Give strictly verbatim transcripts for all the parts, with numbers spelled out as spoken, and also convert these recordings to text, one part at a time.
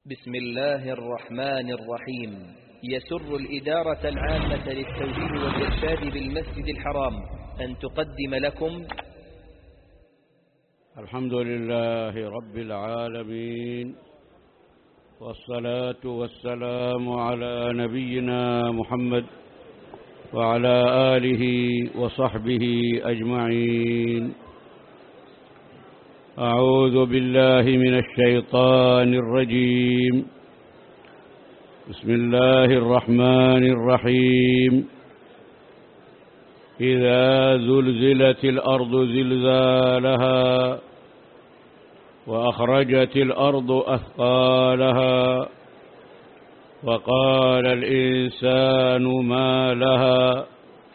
بسم الله الرحمن الرحيم. يسر الإدارة العامة للتوجيه والإرشاد بالمسجد الحرام أن تقدم لكم الحمد لله رب العالمين، والصلاة والسلام على نبينا محمد وعلى آله وصحبه أجمعين. أعوذ بالله من الشيطان الرجيم. بسم الله الرحمن الرحيم. إذا زلزلت الأرض زلزالها وأخرجت الأرض أثقالها وقال الإنسان ما لها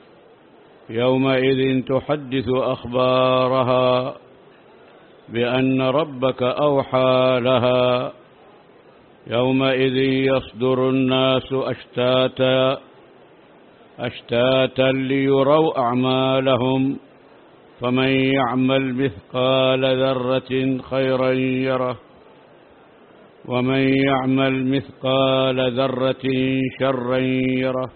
يومئذ تحدث أخبارها بأن ربك أوحى لها يومئذ يصدر الناس أشتاتا أشتاتا ليروا أعمالهم فمن يعمل مثقال ذرة خيرا يره ومن يعمل مثقال ذرة شرا يره.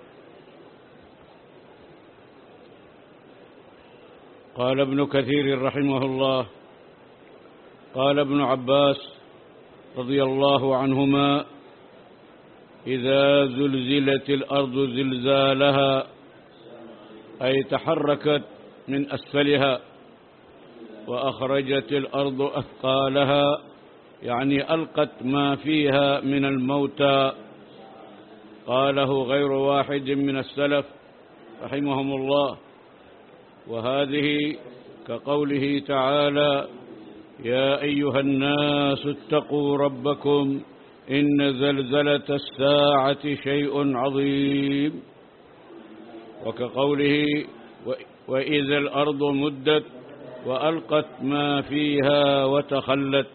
قال ابن كثير رحمه الله: قال ابن عباس رضي الله عنهما: إذا زلزلت الأرض زلزالها أي تحركت من أسفلها، وأخرجت الأرض أثقالها يعني ألقت ما فيها من الموتى. قاله غير واحد من السلف رحمهم الله. وهذه كقوله تعالى: يا أيها الناس اتقوا ربكم إن زلزلة الساعة شيء عظيم. وكقوله: وإذا الأرض مدت وألقت ما فيها وتخلت.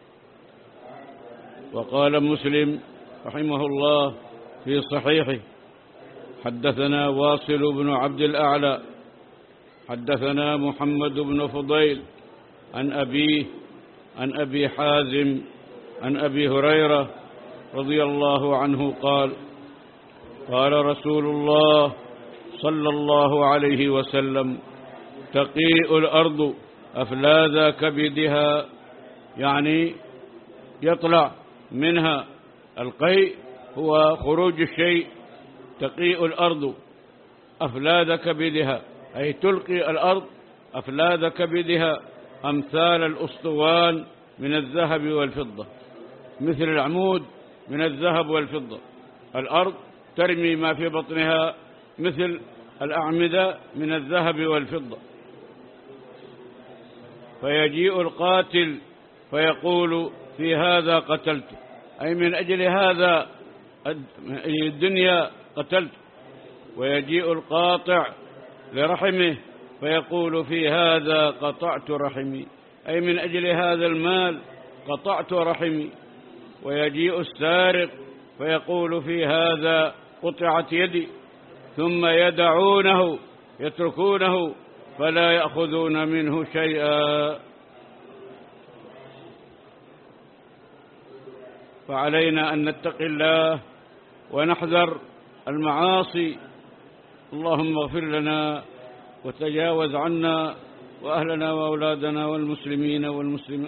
وقال مسلم رحمه الله في صحيحه: حدثنا واصل بن عبد الأعلى حدثنا محمد بن فضيل عن أبيه عن أبي حازم عن أبي هريرة رضي الله عنه قال: قال رسول الله صلى الله عليه وسلم: تقيء الأرض أفلاذ كبدها، يعني يطلع منها. القيء هو خروج الشيء. تقيء الأرض أفلاذ كبدها أي تلقي الأرض أفلاذ كبدها أمثال الأسطوان من الذهب والفضة، مثل العمود من الذهب والفضة. الأرض ترمي ما في بطنها مثل الأعمدة من الذهب والفضة. فيجيء القاتل فيقول: في هذا قتلت، أي من أجل هذا الدنيا قتلت. ويجيء القاطع لرحمه فيقول: في هذا قطعت رحمي، أي من أجل هذا المال قطعت رحمي. ويجيء السارق فيقول: في هذا قطعت يدي، ثم يدعونه يتركونه فلا يأخذون منه شيئا. فعلينا أن نتقي الله ونحذر المعاصي. اللهم اغفر لنا وتجاوز عنا وأهلنا وأولادنا والمسلمين والمسلمات.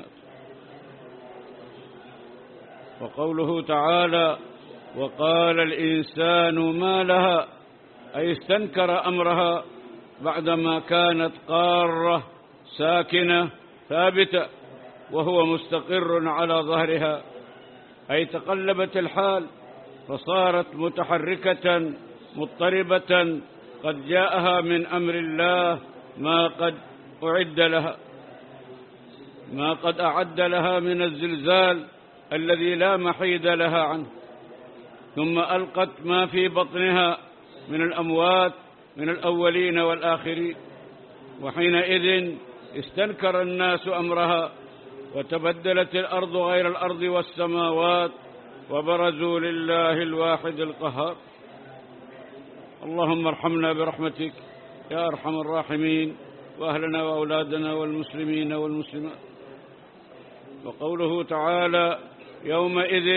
وقوله تعالى: وقال الإنسان ما لها، أي استنكر أمرها بعدما كانت قارة ساكنة ثابتة وهو مستقر على ظهرها، أي تقلبت الحال فصارت متحركة مضطربة، قد جاءها من أمر الله ما قد أعد لها ما قد أعد لها من الزلزال الذي لا محيد لها عنه. ثم ألقت ما في بطنها من الأموات من الأولين والآخرين. وحينئذ استنكر الناس أمرها وتبدلت الأرض غير الأرض والسماوات وبرزوا لله الواحد القهار. اللهم ارحمنا برحمتك يا أرحم الراحمين، وأهلنا وأولادنا والمسلمين والمسلمات. وقوله تعالى: يومئذ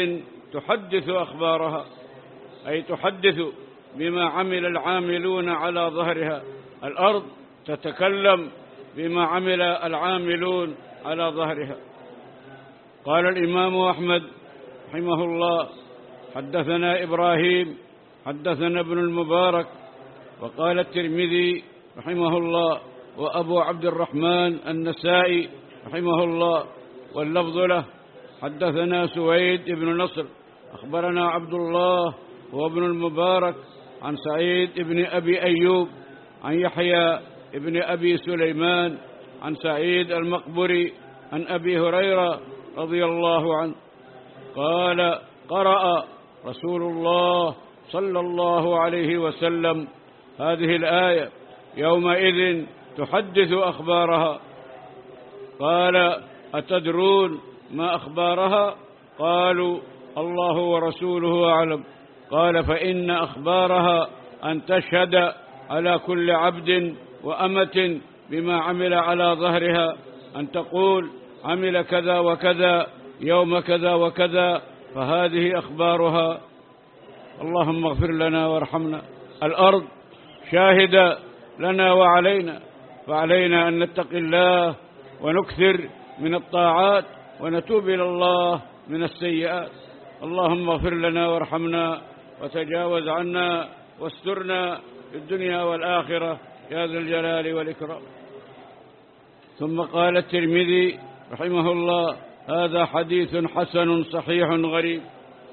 تحدث أخبارها، أي تحدث بما عمل العاملون على ظهرها. الأرض تتكلم بما عمل العاملون على ظهرها. قال الإمام أحمد رحمه الله: حدثنا إبراهيم حدثنا ابن المبارك. وقال الترمذي رحمه الله وأبو عبد الرحمن النسائي رحمه الله واللفظ له: حدثنا سويد بن نصر أخبرنا عبد الله وابن المبارك عن سعيد بن أبي أيوب عن يحيى بن أبي سليمان عن سعيد المقبري عن أبي هريرة رضي الله عنه قال: قرأ رسول الله صلى الله عليه وسلم هذه الآية: يومئذ تحدث أخبارها. قال: أتدرون ما أخبارها؟ قالوا: الله ورسوله أعلم. قال: فإن أخبارها أن تشهد على كل عبد وأمة بما عمل على ظهرها، أن تقول: عمل كذا وكذا يوم كذا وكذا، فهذه أخبارها. اللهم اغفر لنا وارحمنا. الأرض شاهدة لنا وعلينا، فعلينا أن نتقي الله ونكثر من الطاعات ونتوب إلى الله من السيئات. اللهم اغفر لنا وارحمنا وتجاوز عنا واسترنا في الدنيا والآخرة يا ذا الجلال والإكرام. ثم قال الترمذي رحمه الله: هذا حديث حسن صحيح غريب.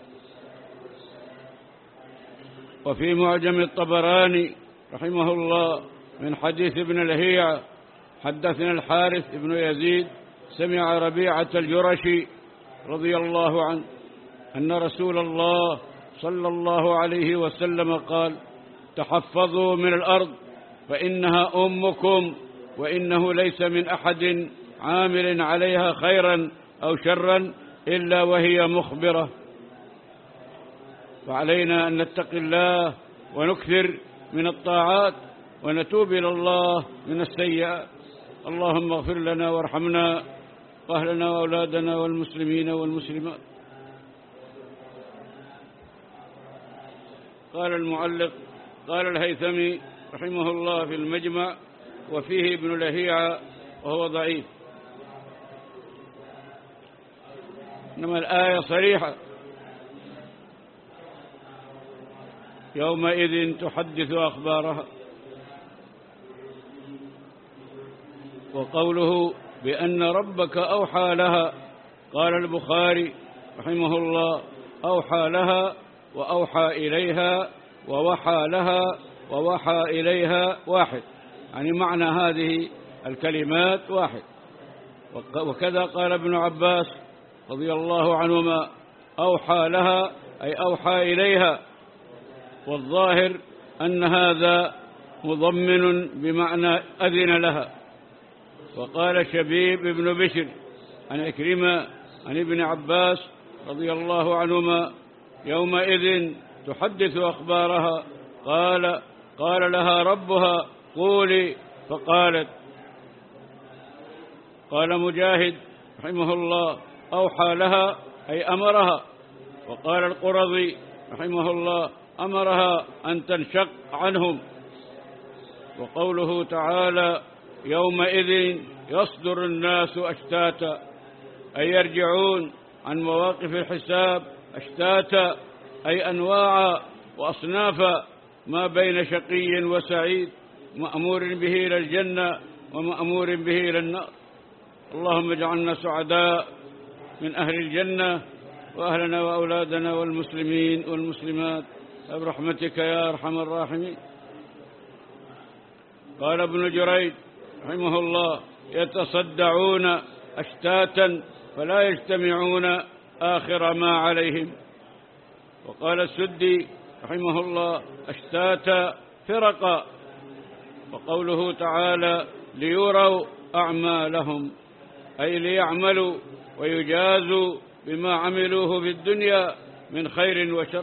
وفي معجم الطبراني رحمه الله من حديث ابن لهيعة: حدثنا الحارث بن يزيد سمع ربيعة الجرشي رضي الله عنه أن رسول الله صلى الله عليه وسلم قال: تحفظوا من الأرض فإنها أمكم، وإنه ليس من أحد عامل عليها خيرا أو شرا إلا وهي مخبرة. وعلينا أن نتقي الله ونكثر من الطاعات ونتوب إلى الله من السيئات. اللهم اغفر لنا وارحمنا وأهلنا وأولادنا والمسلمين والمسلمات. قال المعلق: قال الهيثمي رحمه الله في المجمع: وفيه ابن لهيعة وهو ضعيف. إنما الآية صريحة: يومئذ تحدث أخبارها. وقوله بأن ربك أوحى لها، قال البخاري رحمه الله: أوحى لها وأوحى إليها ووحى لها ووحى إليها واحد، يعني معنى هذه الكلمات واحد. وكذا قال ابن عباس رضي الله عنهما: أوحى لها أي أوحى إليها. والظاهر أن هذا مضمن بمعنى أذن لها. وقال شبيب بن بشر عن عكرمة عن ابن عباس رضي الله عنهما: يومئذ تحدث أخبارها. قال: قال لها ربها: قولي، فقالت. قال مجاهد رحمه الله: أوحى لها أي أمرها. وقال القرظي رحمه الله: أمرها أن تنشق عنهم. وقوله تعالى: يومئذ يصدر الناس أشتاتا، أي يرجعون عن مواقف الحساب أشتاتا، أي أنواع وأصنافا ما بين شقي وسعيد، مأمور به إلى الجنة ومأمور به إلى النار. اللهم اجعلنا سعداء من أهل الجنة، وأهلنا وأولادنا والمسلمين والمسلمات برحمتك يا أرحم الراحمين. قال ابن جريج رحمه الله: يتصدعون أشتاتا فلا يجتمعون آخر ما عليهم. وقال السدي رحمه الله: أشتاتا فرقا. وقوله تعالى: ليروا أعمالهم، أي ليعملوا ويجازوا بما عملوه في الدنيا من خير وشر.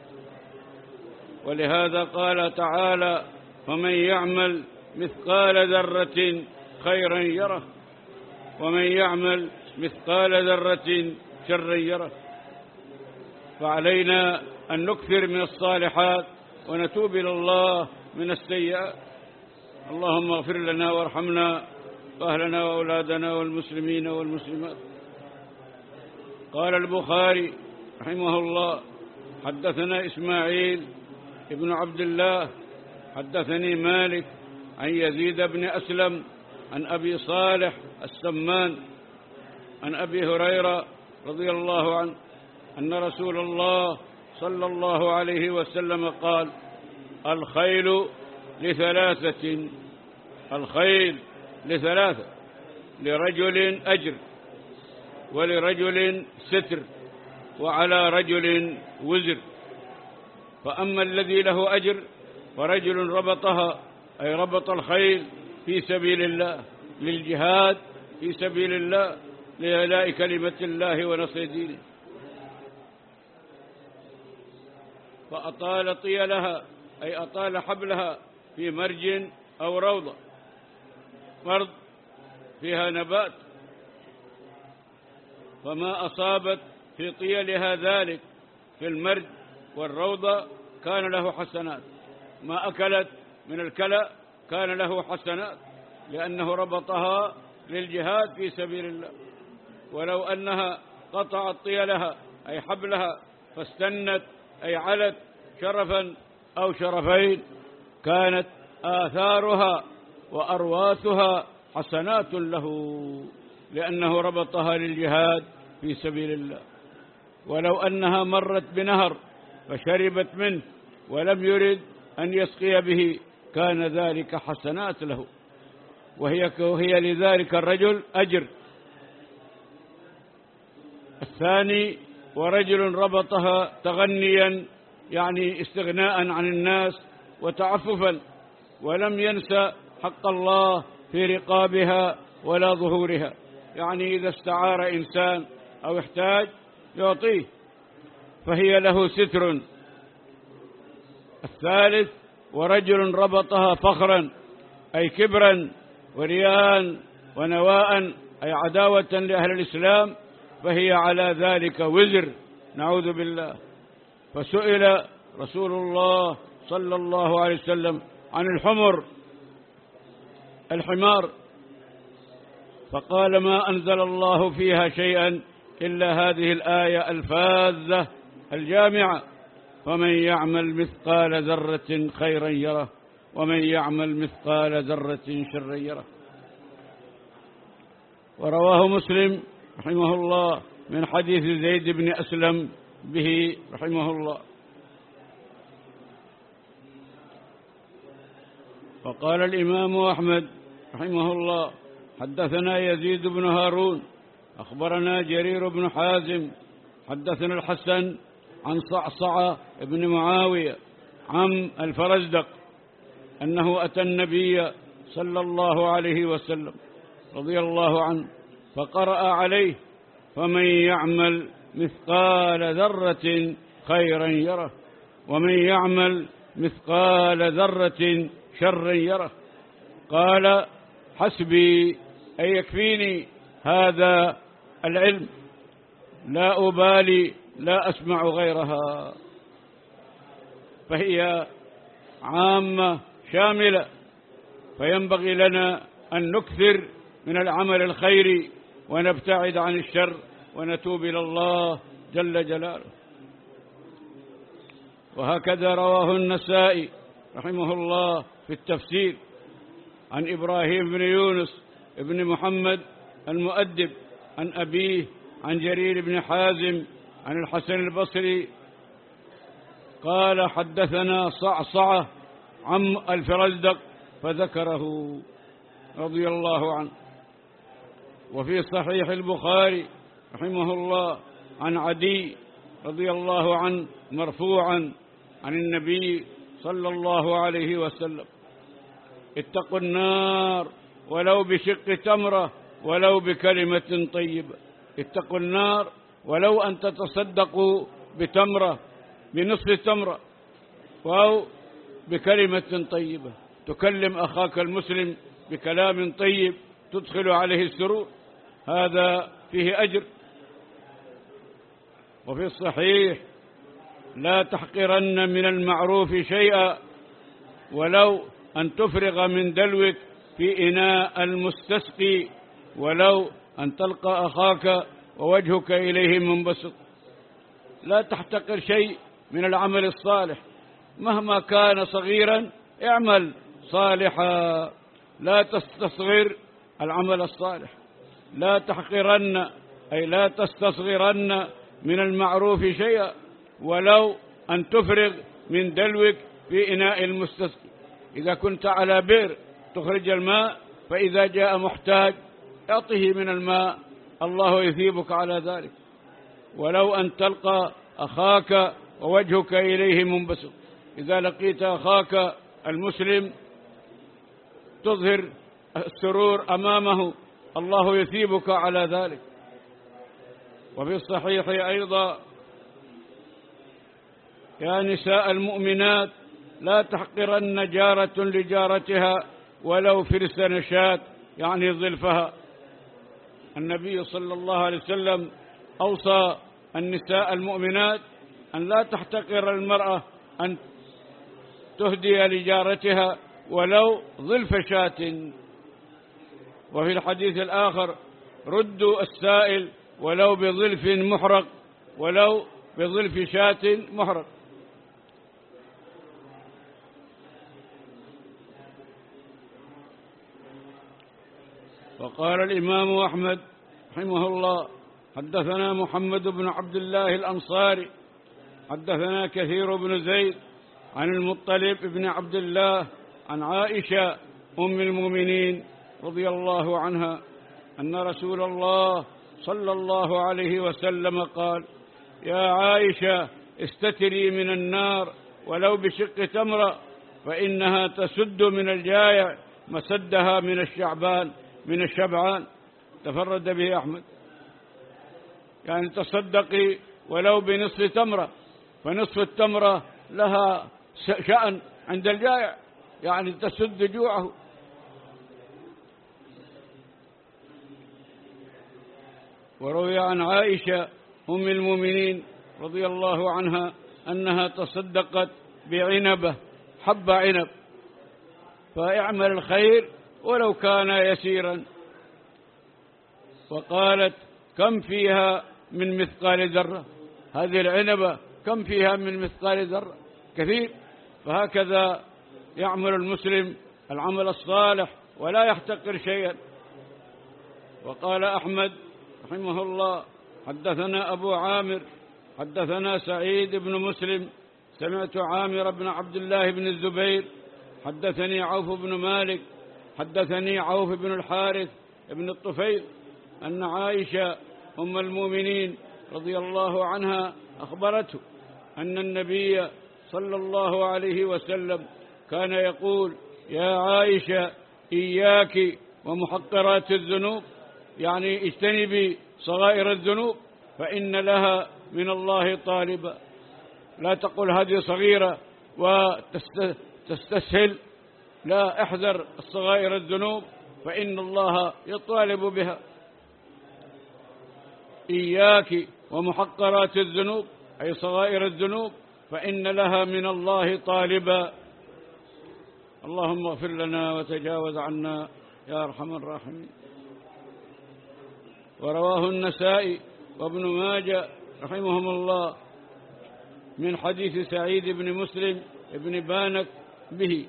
ولهذا قال تعالى: فمن يعمل مثقال ذرة خيرا يره، ومن يعمل مثقال ذرة شرا يره. فعلينا أن نكثر من الصالحات ونتوب إلى الله من السيئات. اللهم اغفر لنا وارحمنا وأهلنا وأولادنا والمسلمين والمسلمات. قال البخاري رحمه الله: حدثنا إسماعيل ابن عبد الله حدثني مالك عن يزيد بن أسلم عن أبي صالح السمان عن أبي هريرة رضي الله عنه أن رسول الله صلى الله عليه وسلم قال: الخيل لثلاثة الخيل لثلاثة لرجل أجر، ولرجل ستر، وعلى رجل وزر. فأما الذي له أجر فرجل ربطها، أي ربط الخيل في سبيل الله للجهاد في سبيل الله لإعلاء كلمة الله ونصر دينه، فأطال طيلها، أي أطال حبلها في مرج أو روضة، أرض فيها نبات، فما أصابت في طيلها ذلك في المرج والروضة كان له حسنات، ما أكلت من الكلأ كان له حسنات، لأنه ربطها للجهاد في سبيل الله. ولو أنها قطعت طيلها أي حبلها فاستنت أي علت شرفا أو شرفين كانت آثارها وأرواثها حسنات له، لأنه ربطها للجهاد في سبيل الله. ولو أنها مرت بنهر فشربت منه ولم يرد أن يسقي به كان ذلك حسنات له، وهي, وهي لذلك الرجل أجر. الثاني: ورجل ربطها تغنيا، يعني استغناء عن الناس وتعففا، ولم ينسى حق الله في رقابها ولا ظهورها، يعني إذا استعار إنسان أو احتاج يعطيه، فهي له ستر. الثالث: ورجل ربطها فخرا، أي كبرا ورياء ونواء، أي عداوة لأهل الإسلام، فهي على ذلك وزر، نعوذ بالله. فسئل رسول الله صلى الله عليه وسلم عن الحمر الحمار فقال: ما أنزل الله فيها شيئا إلا هذه الآية الفاذة الجامعة: فمن يعمل مثقال ذرة خيرا يره ومن يعمل مثقال ذرة شرا يره. ورواه مسلم رحمه الله من حديث زيد بن أسلم به رحمه الله. وقال الإمام أحمد رحمه الله: حدثنا يزيد بن هارون أخبرنا جرير بن حازم حدثنا الحسن عن صعصع بن معاوية عن الفرزدق أنه أتى النبي صلى الله عليه وسلم رضي الله عنه فقرأ عليه: فمن يعمل مثقال ذرة خيرا يره ومن يعمل مثقال ذرة شرا يره. قال: حسبي، أي يكفيني هذا العلم، لا أبالي، لا أسمع غيرها. فهي عامة شاملة، فينبغي لنا أن نكثر من العمل الخيري ونبتعد عن الشر ونتوب إلى الله جل جلاله. وهكذا رواه النسائي رحمه الله في التفسير عن إبراهيم بن يونس بن محمد المؤدب عن أبيه عن جرير بن حازم عن الحسن البصري قال: حدثنا صعصعة عن الفرزدق فذكره رضي الله عنه. وفي صحيح البخاري رحمه الله عن عدي رضي الله عنه مرفوعا عن النبي صلى الله عليه وسلم: اتقوا النار ولو بشق تمرة ولو بكلمة طيبة. اتقوا النار ولو أن تتصدقوا بتمرة، بنصف تمرة، أو بكلمة طيبة، تكلم أخاك المسلم بكلام طيب تدخل عليه السرور، هذا فيه أجر. وفي الصحيح لا تحقرن من المعروف شيئا ولو أن تفرغ من دلوك في إناء المستسقي ولو أن تلقى أخاك ووجهك إليه منبسط. لا تحتقر شيء من العمل الصالح مهما كان صغيرا، اعمل صالحا. لا تستصغر العمل الصالح. لا تحقرن أي لا تستصغرن من المعروف شيئا ولو أن تفرغ من دلوك في إناء المستسقي. إذا كنت على بئر تخرج الماء، فإذا جاء محتاج اعطه من الماء، الله يثيبك على ذلك. ولو أن تلقى أخاك ووجهك إليه منبسط. إذا لقيت أخاك المسلم تظهر السرور أمامه، الله يثيبك على ذلك. وفي الصحيح أيضا: يا نساء المؤمنات لا تحقرن جارة لجارتها ولو فرس نشاة، يعني ظلفها. النبي صلى الله عليه وسلم أوصى النساء المؤمنات أن لا تحتقر المرأة أن تهدي لجارتها ولو ظلف شاة. وفي الحديث الآخر: ردوا السائل ولو بظلف محرق، ولو بظلف شاة محرق. وقال الإمام أحمد رحمه الله: حدثنا محمد بن عبد الله الأنصاري حدثنا كثير بن زيد عن المطلب بن عبد الله عن عائشة أم المؤمنين رضي الله عنها أن رسول الله صلى الله عليه وسلم قال: يا عائشة استتري من النار ولو بشق تمرة، فإنها تسد من الجائع مسدها من الشعبان من الشبعان. تفرد به أحمد. يعني تصدقي ولو بنصف تمرة، فنصف التمرة لها شأن عند الجائع، يعني تسد جوعه. وروي عن عائشة أم المؤمنين رضي الله عنها أنها تصدقت بعنبة، حب عنب، فاعمل الخير ولو كان يسيرا. وقالت: كم فيها من مثقال ذرة؟ هذه العنبة كم فيها من مثقال ذرة؟ كثير. فهكذا يعمل المسلم العمل الصالح ولا يحتقر شيئا. وقال أحمد رحمه الله: حدثنا أبو عامر حدثنا سعيد بن مسلم سمعت عامر بن عبد الله بن الزبير حدثني عوف بن مالك حدثني عوف بن الحارث بن الطفيل أن عائشة أم المؤمنين رضي الله عنها أخبرته أن النبي صلى الله عليه وسلم كان يقول: يا عائشة إياك ومحقرات الذنوب، يعني اجتنبي صغائر الذنوب فإن لها من الله طالبا. لا تقل هذه صغيرة وتستسهل، لا، احذر الصغائر الذنوب فإن الله يطالب بها. إياك ومحقرات الذنوب أي صغائر الذنوب فإن لها من الله طالبا. اللهم اغفر لنا وتجاوز عنا يا أرحم الراحمين. ورواه النسائي وابن ماجه رحمهم الله من حديث سعيد بن مسلم ابن بانك به.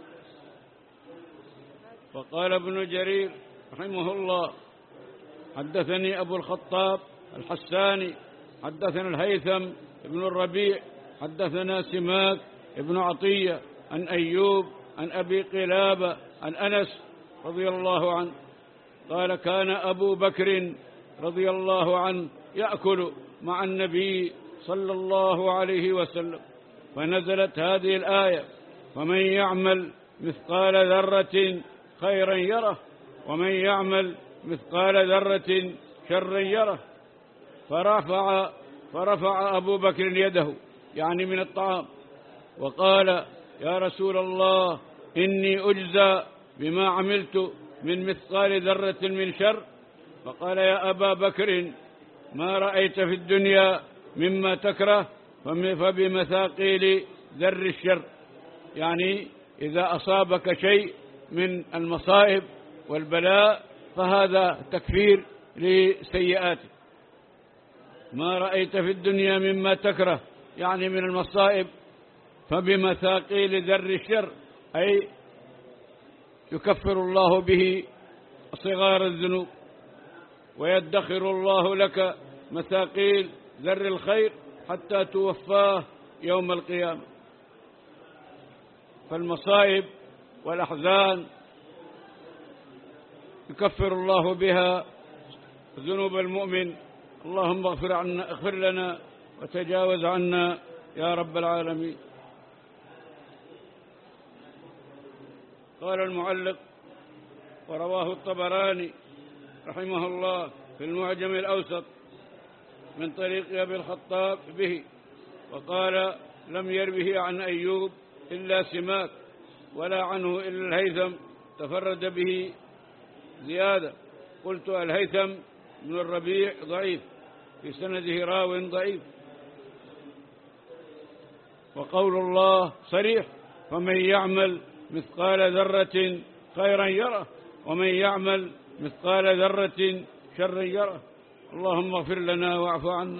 وقال ابن جرير رحمه الله: حدثني أبو الخطاب الحساني حدثنا الهيثم ابن الربيع حدثنا سماك ابن عطية عن أيوب عن أبي قلابة عن أنس رضي الله عنه قال: كان أبو بكر رضي الله عنه يأكل مع النبي صلى الله عليه وسلم، فنزلت هذه الآية: ومن يعمل مثقال ذرة خيرا يره ومن يعمل مثقال ذرة شرا يره. فرفع, فرفع أبو بكر يده، يعني من الطعام، وقال: يا رسول الله إني أجزى بما عملت من مثقال ذرة من شر. فقال: يا أبا بكر ما رأيت في الدنيا مما تكره؟ فبمثاقيل ذر الشر، يعني إذا أصابك شيء من المصائب والبلاء فهذا تكفير لسيئاتك. ما رأيت في الدنيا مما تكره، يعني من المصائب، فبمثاقيل ذر الشر، أي يكفر الله به صغار الذنوب، ويدخر الله لك مثاقيل ذر الخير حتى توفاه يوم القيامة. فالمصائب والأحزان يكفر الله بها ذنوب المؤمن. اللهم اغفر عنا اغفر لنا وتجاوز عنا يا رب العالمين. قال المعلق: ورواه الطبراني رحمه الله في المعجم الأوسط من طريق أبي الخطاب به، وقال: لم يروه عن أيوب إلا سماك، ولا عنه إلا الهيثم تفرد به زيادة. قلت: الهيثم بن الربيع ضعيف، في سنده راو ضعيف. وقول الله صريح: فمن يعمل مثقال ذرة خيرا يره، ومن يعمل مثقال ذرة شرا يره. اللهم اغفر لنا واعف عنا.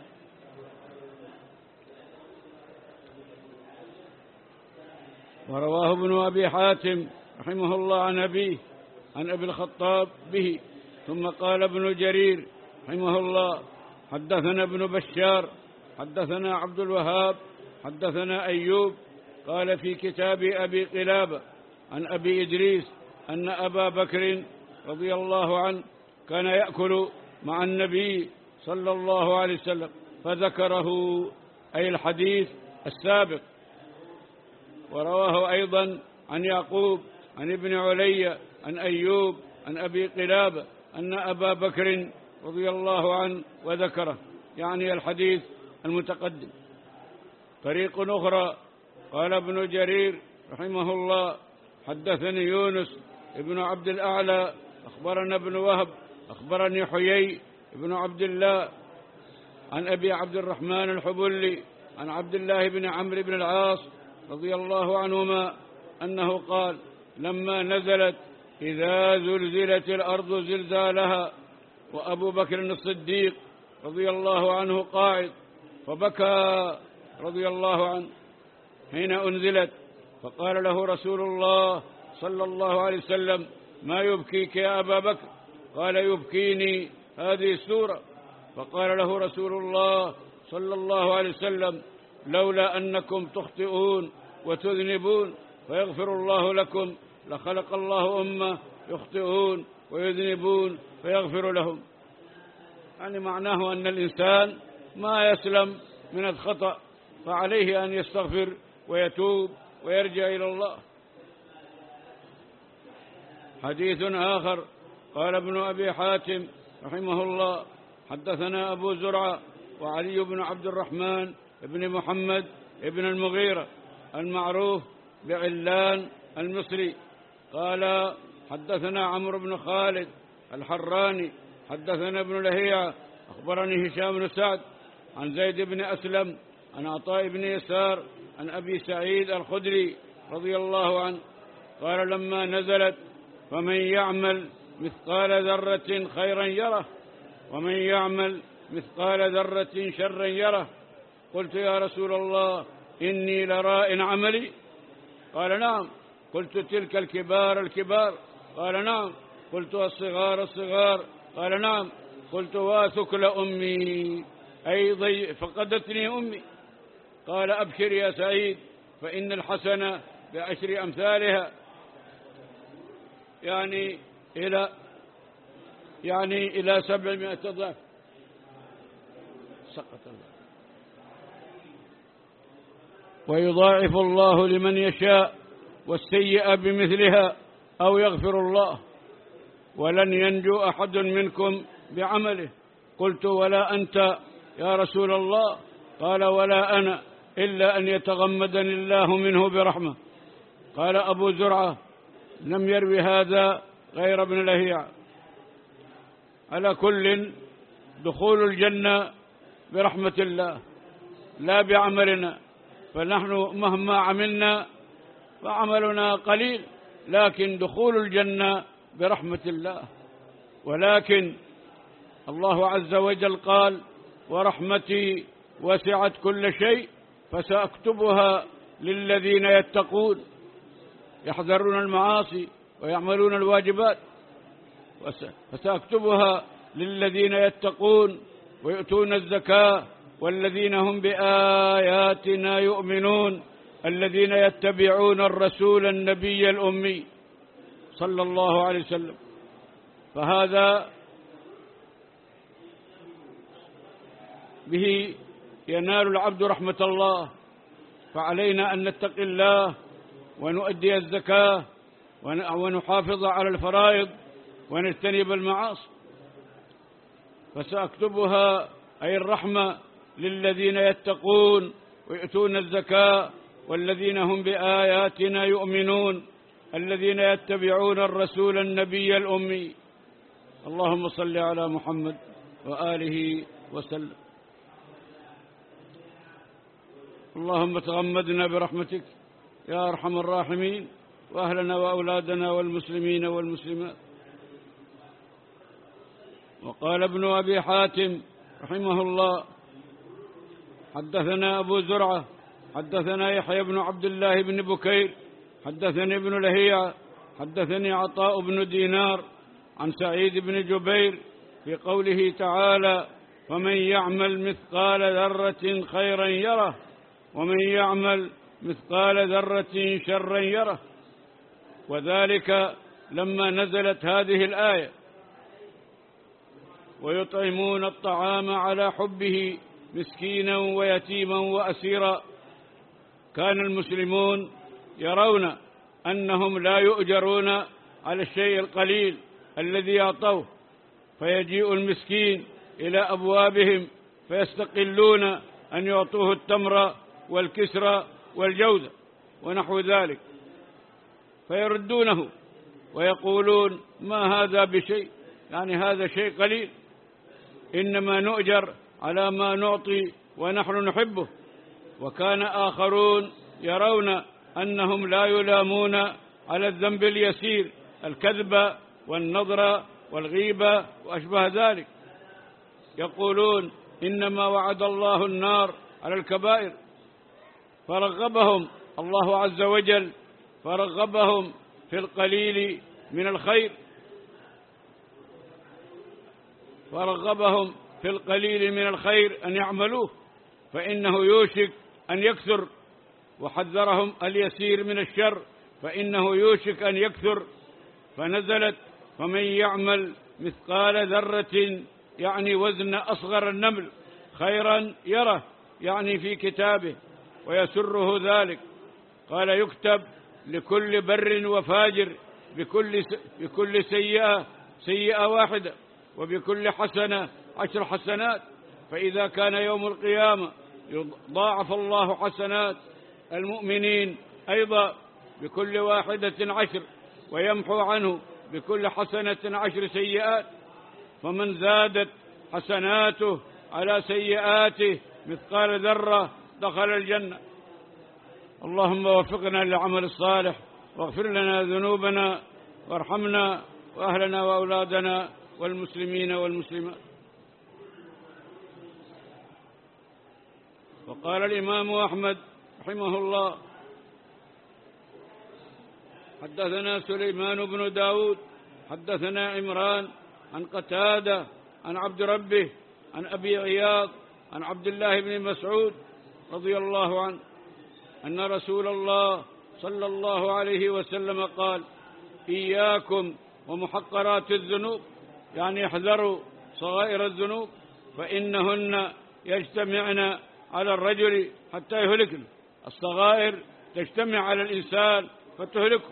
ورواه ابن أبي حاتم رحمه الله عن أبيه عن أبي الخطاب به. ثم قال ابن جرير رحمه الله: حدثنا ابن بشار حدثنا عبد الوهاب حدثنا أيوب قال في كتاب أبي قلابة عن أبي إدريس أن أبا بكر رضي الله عنه كان يأكل مع النبي صلى الله عليه وسلم، فذكره، أي الحديث السابق. ورواه أيضا عن يعقوب عن ابن علي عن أيوب عن أبي قلابة أن أبا بكر رضي الله عنه وذكره، يعني الحديث المتقدم. طريق أخرى: قال ابن جرير رحمه الله: حدثني يونس ابن عبد الأعلى أخبرنا ابن وهب أخبرني حيي ابن عبد الله عن أبي عبد الرحمن الحبلي عن عبد الله بن عمرو بن العاص رضي الله عنهما أنه قال: لما نزلت إذا زلزلت الأرض زلزالها، وأبو بكر الصديق رضي الله عنه قاعد، فبكى رضي الله عنه حين أنزلت، فقال له رسول الله صلى الله عليه وسلم: ما يبكيك يا أبا بكر؟ قال: يبكيني هذه السورة. فقال له رسول الله صلى الله عليه وسلم: لولا أنكم تخطئون وتذنبون فيغفر الله لكم لخلق الله أمة يخطئون ويذنبون فيغفر لهم. يعني معناه أن الإنسان ما يسلم من الخطأ، فعليه أن يستغفر ويتوب ويرجع إلى الله. حديث آخر: قال ابن أبي حاتم رحمه الله: حدثنا أبو زرعة وعلي بن عبد الرحمن بن محمد بن المغيرة المعروف بعلان المصري قال: حدثنا عمرو بن خالد الحراني حدثنا ابن لهيعة أخبرني هشام بن سعد عن زيد بن أسلم عن عطاء بن يسار عن أبي سعيد الخدري رضي الله عنه قال: لما نزلت: فمن يعمل مثقال ذرة خيرا يره، ومن يعمل مثقال ذرة شرا يره. قلت: يا رسول الله، إني لراء عملي. قال: نعم. قلت: تلك الكبار الكبار؟ قال: نعم. قلت: الصغار الصغار؟ قال: نعم. قلت: واثكل أمي، أي ضي فقدتني أمي. قال: أبشر يا سعيد، فإن الحسنة بعشر أمثالها، يعني إلى يعني إلى سبعمائة ضعف. سقط الله. ويضاعف الله لمن يشاء والسيئة بمثلها أو يغفر الله، ولن ينجو أحد منكم بعمله. قلت: ولا أنت يا رسول الله؟ قال: ولا أنا، إلا أن يتغمدني الله منه برحمة. قال أبو زرعة: لم يروي هذا غير ابن لهيعة. على كل، دخول الجنة برحمة الله، لا بعملنا، فنحن مهما عملنا فعملنا قليل، لكن دخول الجنة برحمة الله. ولكن الله عز وجل قال: ورحمتي وسعت كل شيء فسأكتبها للذين يتقون يحذرون المعاصي ويعملون الواجبات، فسأكتبها للذين يتقون ويؤتون الزكاة والذين هم بآياتنا يؤمنون الذين يتبعون الرسول النبي الأمي صلى الله عليه وسلم. فهذا به ينال العبد رحمة الله، فعلينا أن نتقي الله ونؤدي الزكاة ونحافظ على الفرائض ونجتنب المعاصي. فسأكتبها أي الرحمة للذين يتقون ويؤتون الزكاة والذين هم بآياتنا يؤمنون الذين يتبعون الرسول النبي الأمي. اللهم صل على محمد وآله وسلم. اللهم تغمدنا برحمتك يا أرحم الراحمين، وأهلنا وأولادنا والمسلمين والمسلمات. وقال ابن أبي حاتم رحمه الله: حدثنا أبو زرعة حدثنا يحيى بن عبد الله بن بكير حدثني ابن لهيعة حدثني عطاء بن دينار عن سعيد بن جبير في قوله تعالى: ومن يعمل مثقال ذرة خيرا يره ومن يعمل مثقال ذرة شرا يره. وذلك لما نزلت هذه الآية: ويطعمون الطعام على حبه مسكينا ويتيما وأسيرا. كان المسلمون يرون أنهم لا يؤجرون على الشيء القليل الذي يعطوه، فيجيء المسكين إلى أبوابهم فيستقلون أن يعطوه التمر والكسر والجوز ونحو ذلك، فيردونه ويقولون: ما هذا بشيء، يعني هذا شيء قليل، إنما نؤجر على ما نعطي ونحن نحبه. وكان آخرون يرون أنهم لا يلامون على الذنب اليسير، الكذب والنظر والغيبة وأشبه ذلك، يقولون: إنما وعد الله النار على الكبائر، فرغبهم الله عز وجل فرغبهم في القليل من الخير فرغبهم في القليل من الخير أن يعملوه، فإنه يوشك أن يكثر، وحذرهم اليسير من الشر فإنه يوشك أن يكثر. فنزلت: فمن يعمل مثقال ذرة، يعني وزن أصغر النمل، خيرا يره، يعني في كتابه ويسره ذلك. قال: يكتب لكل بر وفاجر بكل بكل سيئة سيئة واحدة، وبكل حسنة عشر حسنات. فإذا كان يوم القيامة يضاعف الله حسنات المؤمنين أيضا بكل واحدة عشر، ويمحو عنه بكل حسنة عشر سيئات. فمن زادت حسناته على سيئاته مثقال ذرة دخل الجنة. اللهم وفقنا للعمل الصالح، واغفر لنا ذنوبنا، وارحمنا وأهلنا وأولادنا والمسلمين والمسلمات. وقال الإمام أحمد رحمه الله: حدثنا سليمان بن داود حدثنا عمران عن قتادة عن عبد ربه عن أبي عياض عن عبد الله بن مسعود رضي الله عنه أن رسول الله صلى الله عليه وسلم قال: إياكم ومحقرات الذنوب، يعني احذروا صغائر الذنوب، فإنهن يجتمعن على الرجل حتى يهلكن. الصغائر تجتمع على الإنسان فتهلكه،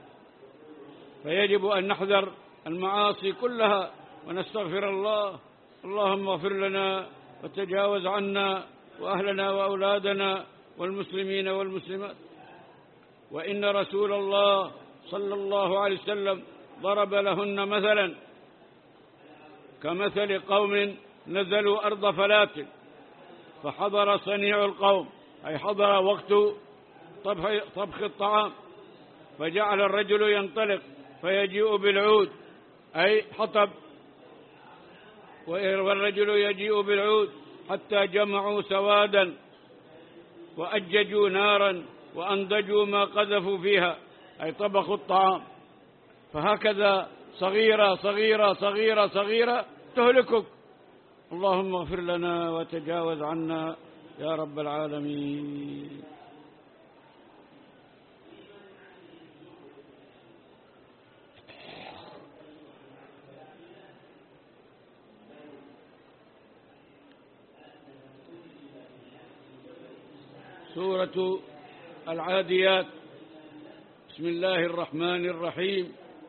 فيجب أن نحذر المعاصي كلها ونستغفر الله. اللهم اغفر لنا وتجاوز عنا وأهلنا وأولادنا والمسلمين والمسلمات. وإن رسول الله صلى الله عليه وسلم ضرب لهن مثلا كمثل قوم نزلوا أرض فلات فحضر صنيع القوم، أي حضر وقت طبخ, طبخ الطعام، فجعل الرجل ينطلق فيجيء بالعود، أي حطب، والرجل يجيء بالعود حتى جمعوا سوادا وأججوا نارا وأنضجوا ما قذفوا فيها، أي طبخوا الطعام. فهكذا صغيرة صغيرة صغيرة صغيرة تهلكك. اللهم اغفر لنا وتجاوز عنا يا رب العالمين. سورة العاديات. بسم الله الرحمن الرحيم.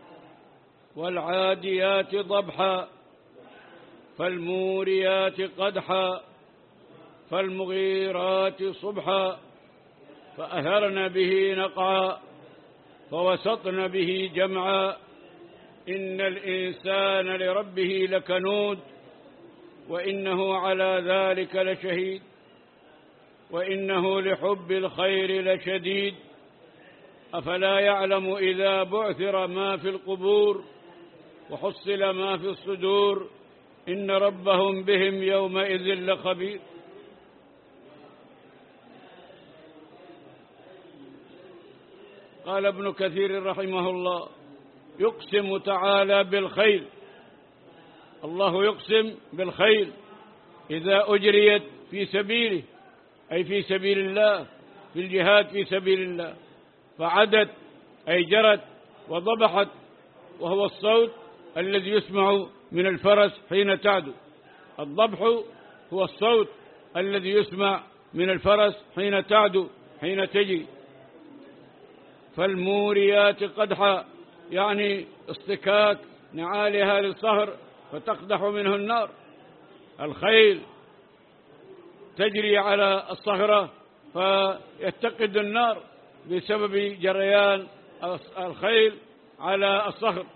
والعاديات ضبحا فالموريات قدحا فالمغيرات صبحا فأثرن به نقعا فوسطن به جمعا إن الإنسان لربه لكنود وإنه على ذلك لشهيد وإنه لحب الخير لشديد أفلا يعلم إذا بعثر ما في القبور وحصل ما في الصدور إن ربهم بهم يومئذ لخبير. قال ابن كثير رحمه الله: يقسم تعالى بالخيل، الله يقسم بالخيل إذا أجريت في سبيله، أي في سبيل الله، في الجهاد في سبيل الله، فعدت أي جرت وضبحت، وهو الصوت الذي يسمع من الفرس حين تعدو. الضبح هو الصوت الذي يسمع من الفرس حين تعدو، حين تجري. فالموريات قدحا يعني اصطكاك نعالها للصهر فتقدح منه النار. الخيل تجري على الصخرة فيتقد النار بسبب جريان الخيل على الصخر.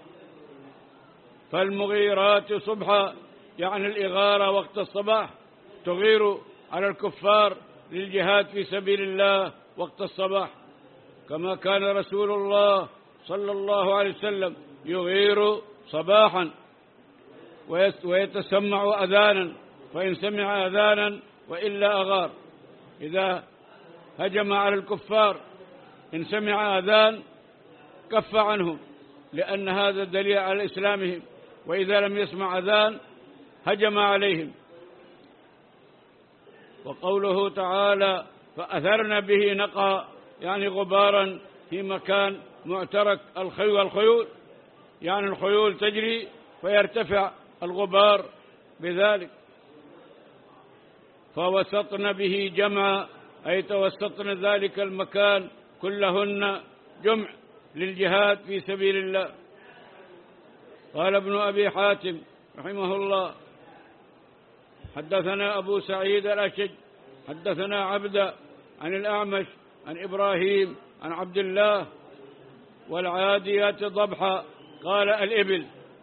فالمغيرات صبحا يعني الإغارة وقت الصباح، تغير على الكفار للجهاد في سبيل الله وقت الصباح، كما كان رسول الله صلى الله عليه وسلم يغير صباحا ويتسمع أذانا، فإن سمع أذانا وإلا أغار. إذا هجم على الكفار إن سمع أذان كف عنهم، لأن هذا دليل على إسلامهم، وإذا لم يسمع أذان هجم عليهم. وقوله تعالى: فأثرن به نقعا يعني غبارا في مكان معترك الخيول والخيول، يعني الخيول تجري فيرتفع الغبار بذلك. فوسطن به جمعا أي توسطن ذلك المكان كلهن جمع للجهاد في سبيل الله. قال ابن أبي حاتم رحمه الله: حدثنا أبو سعيد الأشج حدثنا عبد عن الأعمش عن إبراهيم عن عبد الله: والعاديات ضبحا قال الإبل،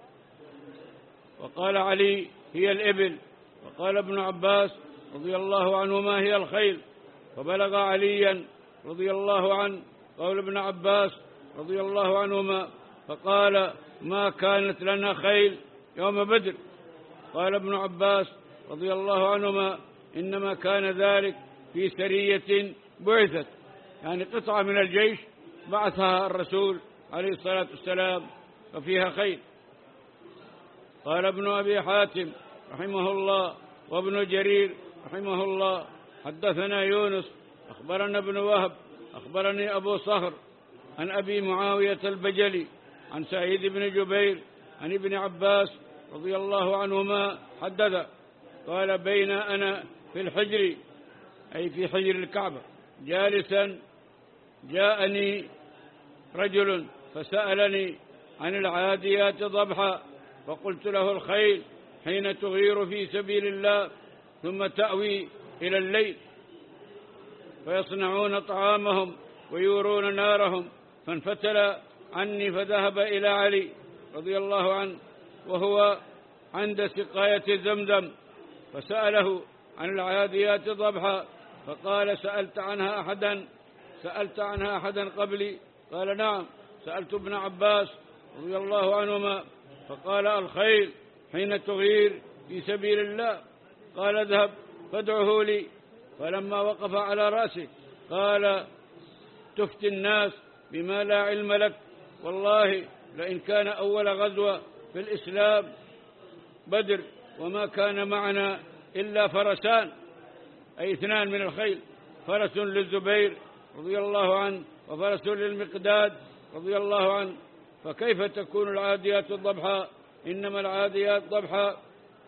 وقال علي هي الإبل، وقال ابن عباس رضي الله عنهما هي الخيل، فبلغ عليا رضي الله عنه قول ابن عباس رضي الله عنهما فقال: ما كانت لنا خيل يوم بدر. قال ابن عباس رضي الله عنهما: إنما كان ذلك في سرية بعثت، يعني قطعة من الجيش بعثها الرسول عليه الصلاة والسلام ففيها خيل. قال ابن أبي حاتم رحمه الله وابن جرير رحمه الله: حدثنا يونس أخبرنا ابن وهب أخبرني أبو صخر عن أبي معاوية البجلي عن سعيد بن جبير عن ابن عباس رضي الله عنهما حدث قال: بين أنا في الحجر أي في حجر الكعبة جالسا جاءني رجل فسألني عن العاديات ضبحا، فقلت له: الخيل حين تغير في سبيل الله ثم تأوي إلى الليل فيصنعون طعامهم ويورون نارهم. فانفتل عني فذهب إلى علي رضي الله عنه وهو عند سقاية زمزم فسأله عن العاديات ضبحا، فقال: سألت عنها أحدا سألت عنها أحدا قبلي؟ قال: نعم، سألت ابن عباس رضي الله عنهما. فقال: الخيل حين تغير في سبيل الله. قال: اذهب فادعه لي. فلما وقف على رأسه قال: تفتي الناس بما لا علم لك، والله لئن كان أول غزوة في الإسلام بدر وما كان معنا إلا فرسان، أي اثنان من الخيل، فرس للزبير رضي الله عنه وفرس للمقداد رضي الله عنه، فكيف تكون العاديات ضبحا؟ إنما العاديات ضبحا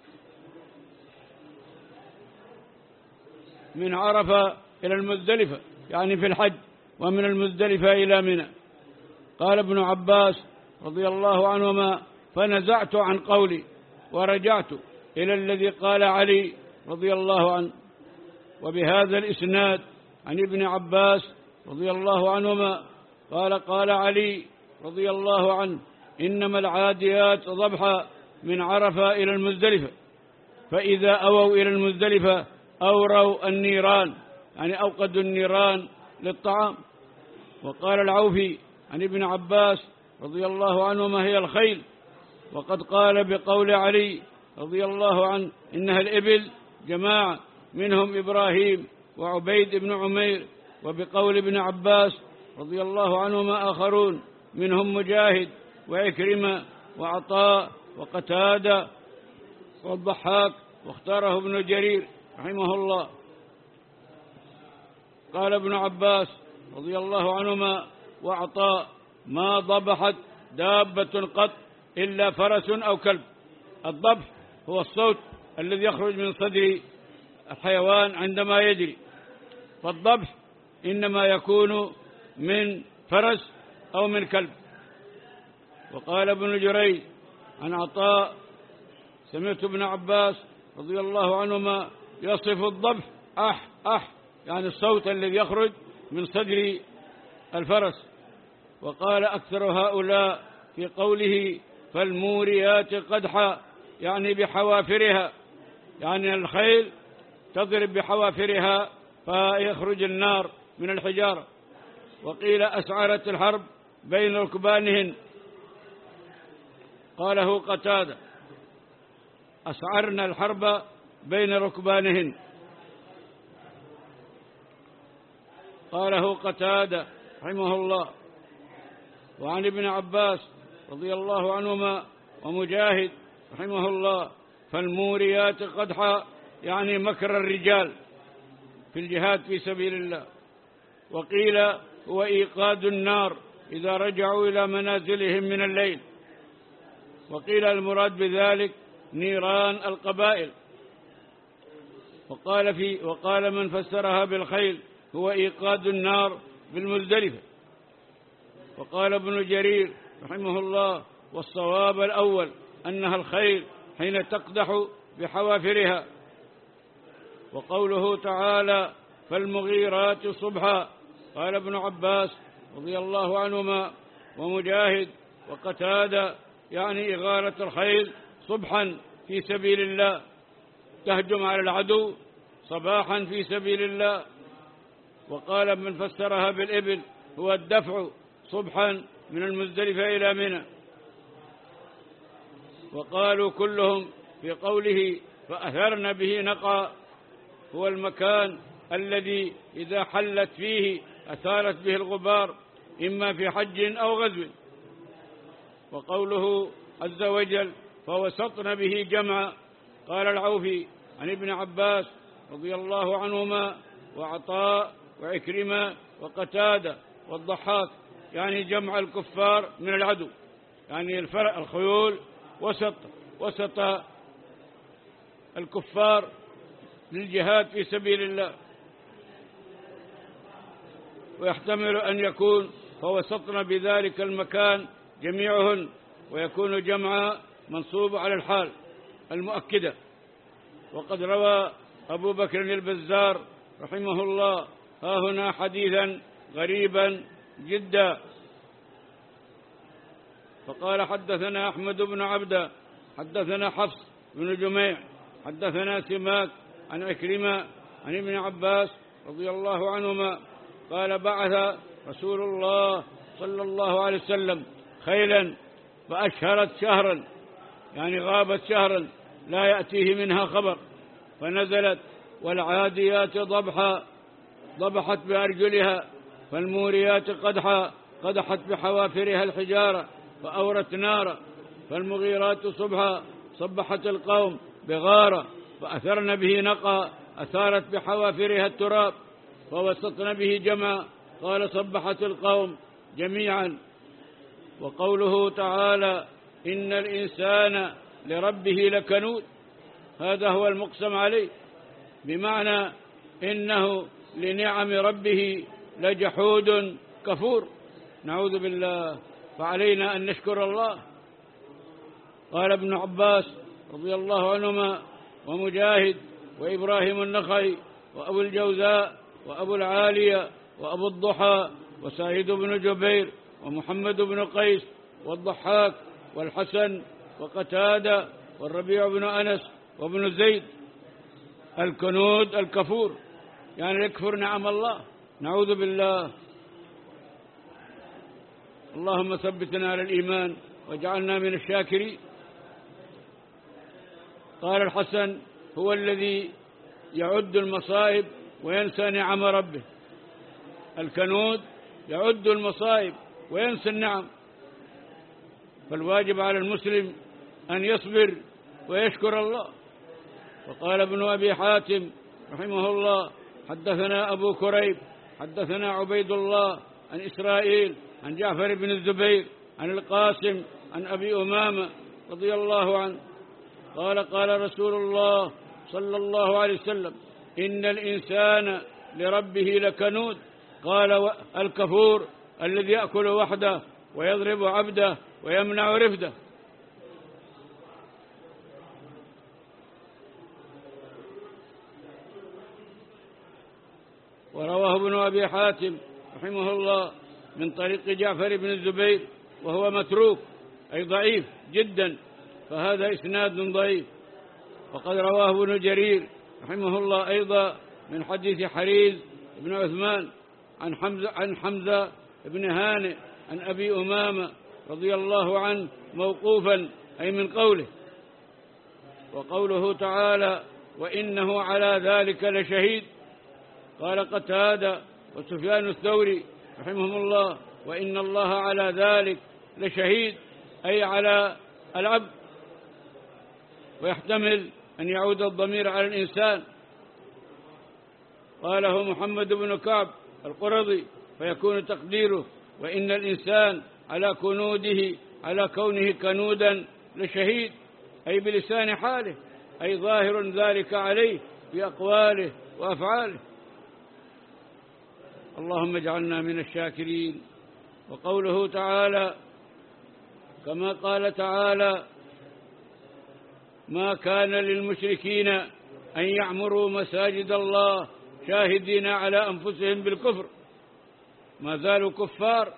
من عرفة إلى المزدلفة، يعني في الحج، ومن المزدلفة إلى منى. قال ابن عباس رضي الله عنهما: فنزعت عن قولي ورجعت إلى الذي قال علي رضي الله عنه. وبهذا الإسناد عن ابن عباس رضي الله عنهما قال: قال علي رضي الله عنه: إنما العاديات ضبحا من عرفة إلى المزدلفة، فإذا أووا إلى المزدلفة أوروا النيران، يعني أوقدوا النيران للطعام. وقال العوفي عن ابن عباس رضي الله عنهما: هي الخيل. وقد قال بقول علي رضي الله عنه: إنها الإبل جماعة، منهم إبراهيم وعبيد بن عمير. وبقول ابن عباس رضي الله عنهما آخرون، منهم مجاهد وعكرمة وعطاء وقتادة والضحاك، واختاره ابن جرير رحمه الله. قال ابن عباس رضي الله عنهما وعطاء: ما ضبحت دابة قط إلا فرس أو كلب. الضبح هو الصوت الذي يخرج من صدر الحيوان عندما يجري، فالضبح إنما يكون من فرس أو من كلب. وقال ابن جريج عن عطاء: سمعت ابن عباس رضي الله عنهما يصف الضبح أح أح، يعني الصوت الذي يخرج من صدر الفرس. وقال أكثر هؤلاء في قوله: فالموريات قدحا، يعني بحوافرها، يعني الخيل تضرب بحوافرها فيخرج النار من الحجارة. وقيل: أسعرت الحرب بين ركبانهن. قاله قتادة: أسعرنا الحرب بين ركبانهن. قاله قتادة رحمه الله. وعن ابن عباس رضي الله عنهما ومجاهد رحمه الله: فالموريات قدحا، يعني مكر الرجال في الجهاد في سبيل الله. وقيل: هو إيقاد النار إذا رجعوا إلى منازلهم من الليل. وقيل: المراد بذلك نيران القبائل. وقال, في وقال من فسرها بالخيل: هو إيقاد النار بالمزدلفة. وقال ابن جرير رحمه الله: والصواب الأول أنها الخيل حين تقدح بحوافرها. وقوله تعالى: فالمغيرات صبحا، قال ابن عباس رضي الله عنهما ومجاهد وقتادة: يعني إغارة الخيل صبحا في سبيل الله، تهجم على العدو صباحا في سبيل الله. وقال من فسرها بالإبل: هو الدفع صبحا من المزدلفة إلى منى. وقالوا كلهم في قوله: فأثرن به نقا، هو المكان الذي إذا حلت فيه أثارت به الغبار، إما في حج أو غزو. وقوله عز وجل: فوسطن به جمعا، قال العوفي عن ابن عباس رضي الله عنهما وعطاء وعكرمة وقتادة والضحاك، يعني جمع الكفار من العدو، يعني الفرق الخيول وسط وسط الكفار للجهاد في سبيل الله. ويحتمل أن يكون فوسطنا بذلك المكان جميعهن، ويكون جمع منصوب على الحال المؤكدة. وقد روى أبو بكر البزار رحمه الله ها هنا حديثا غريبا جدا، فقال: حدثنا أحمد بن عبدة حدثنا حفص بن جميع حدثنا سماك عن عكرمة عن ابن عباس رضي الله عنهما قال بعث رسول الله صلى الله عليه وسلم خيلا فأشهرت شهرا، يعني غابت شهرا لا يأتيه منها خبر، فنزلت والعاديات ضبحا ضبحت بأرجلها، فالموريات قدحا قدحت بحوافرها الحجارة فأورت نارا، فالمغيرات صبحا صبحت القوم بغارة فأثرن به نقا أثارت بحوافرها التراب، فوسطن به جمعا قال صبحت القوم جميعا. وقوله تعالى إن الإنسان لربه لكنود، هذا هو المقسم عليه، بمعنى إنه لنعم ربه لجحود كفور، نعوذ بالله، فعلينا أن نشكر الله. قال ابن عباس رضي الله عنهما ومجاهد وإبراهيم النخعي وأبو الجوزاء وأبو العالية وأبو الضحى وسعيد بن جبير ومحمد بن قيس والضحاك والحسن وقتادة والربيع بن أنس وابن زيد، الكنود الكفور، يعني يكفر نعم الله، نعوذ بالله. اللهم ثبتنا على الإيمان واجعلنا من الشاكرين. قال الحسن هو الذي يعد المصائب وينسى نعم ربه، الكنود يعد المصائب وينسى النعم، فالواجب على المسلم أن يصبر ويشكر الله. وقال ابن أبي حاتم رحمه الله حدثنا أبو كريب حدثنا عبيد الله عن إسرائيل عن جعفر بن الزبير عن القاسم عن أبي أمامة رضي الله عنه قال قال رسول الله صلى الله عليه وسلم إن الإنسان لربه لكنود، قال الكفور الذي يأكل وحده ويضرب عبده ويمنع رفده. ورواه ابن أبي حاتم رحمه الله من طريق جعفر بن الزبير وهو متروك أي ضعيف جدا، فهذا إسناد ضعيف. وقد رواه ابن جرير رحمه الله أيضا من حديث حريز بن عثمان عن حمزة, عن حمزة بن هانئ عن أبي أمامة رضي الله عنه موقوفا أي من قوله. وقوله تعالى وإنه على ذلك لشهيد، قال قتادة وسفيان الثوري رحمهم الله وإن الله على ذلك لشهيد أي على العبد، ويحتمل أن يعود الضمير على الإنسان. قاله محمد بن كعب القرظي فيكون تقديره وإن الإنسان على كنوده على كونه كنودا لشهيد، أي بلسان حاله، أي ظاهر ذلك عليه بأقواله وأفعاله. اللهم اجعلنا من الشاكرين. وقوله تعالى كما قال تعالى ما كان للمشركين أن يعمروا مساجد الله شاهدين على أنفسهم بالكفر، ما زالوا كفار،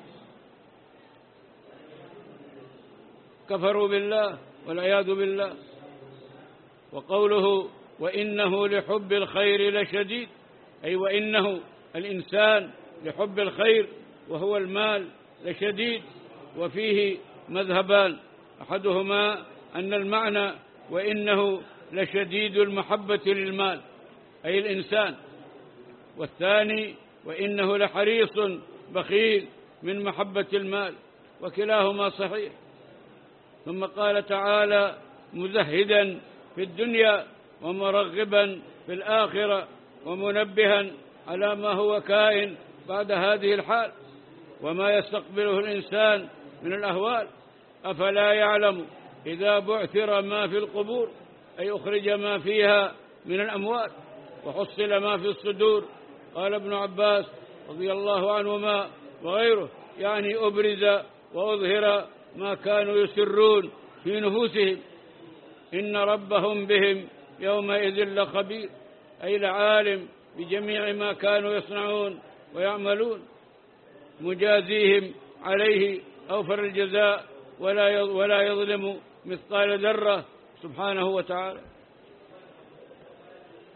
كفروا بالله والعياذ بالله. وقوله وإنه لحب الخير لشديد، أي وإنه الإنسان لحب الخير وهو المال لشديد. وفيه مذهبان، أحدهما أن المعنى وإنه لشديد المحبة للمال أي الإنسان، والثاني وإنه لحريص بخيل من محبة المال، وكلاهما صحيح. ثم قال تعالى مزهدا في الدنيا ومرغبا في الآخرة ومنبها على ما هو كائن بعد هذه الحال وما يستقبله الإنسان من الأهوال. أفلا يعلم إذا بعثر ما في القبور، أي أخرج ما فيها من الأموات وحصل ما في الصدور. قال ابن عباس رضي الله عنهما وغيره يعني أبرز وأظهر ما كانوا يسرون في نفوسهم، إن ربهم بهم يومئذ لخبير، أي العالم بجميع ما كانوا يصنعون ويعملون، مجازيهم عليه أوفر الجزاء ولا ولا يظلم مثقال ذرة سبحانه وتعالى.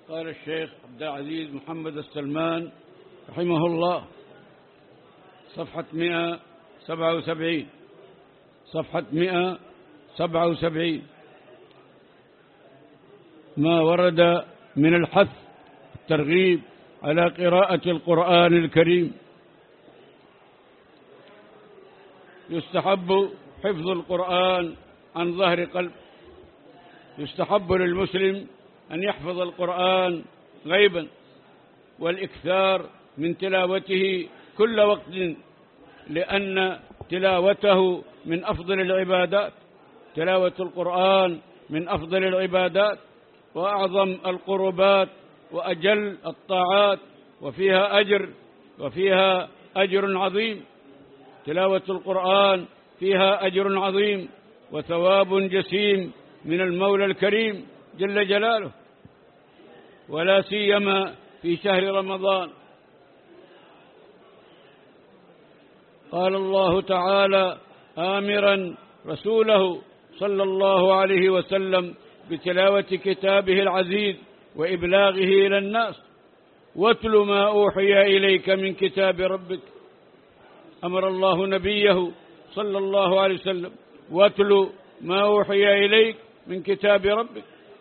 قال الشيخ عبد العزيز محمد السلمان رحمه الله، صفحة مئة وسبعة وسبعين، صفحة مئة وسبعة وسبعين: ما ورد من الحث الترغيب على قراءة القرآن الكريم. يستحب حفظ القرآن عن ظهر قلب. يستحب للمسلم أن يحفظ القرآن غيبا، والإكثار من تلاوته كل وقت، لأن تلاوته من أفضل العبادات. تلاوة القرآن من أفضل العبادات وأعظم القربات وأجل الطاعات، وفيها أجر وفيها أجر عظيم. تلاوة القرآن فيها أجر عظيم وثواب جسيم من المولى الكريم جل جلاله، ولا سيما في شهر رمضان. قال الله تعالى آمرا رسوله صلى الله عليه وسلم بتلاوة كتابه العزيز وإبلاغه إلى الناس: واتل ما أوحي إليك من كتاب ربك. أمر الله نبيه صلى الله عليه وسلم: واتل ما أوحي إليك من كتاب ربك.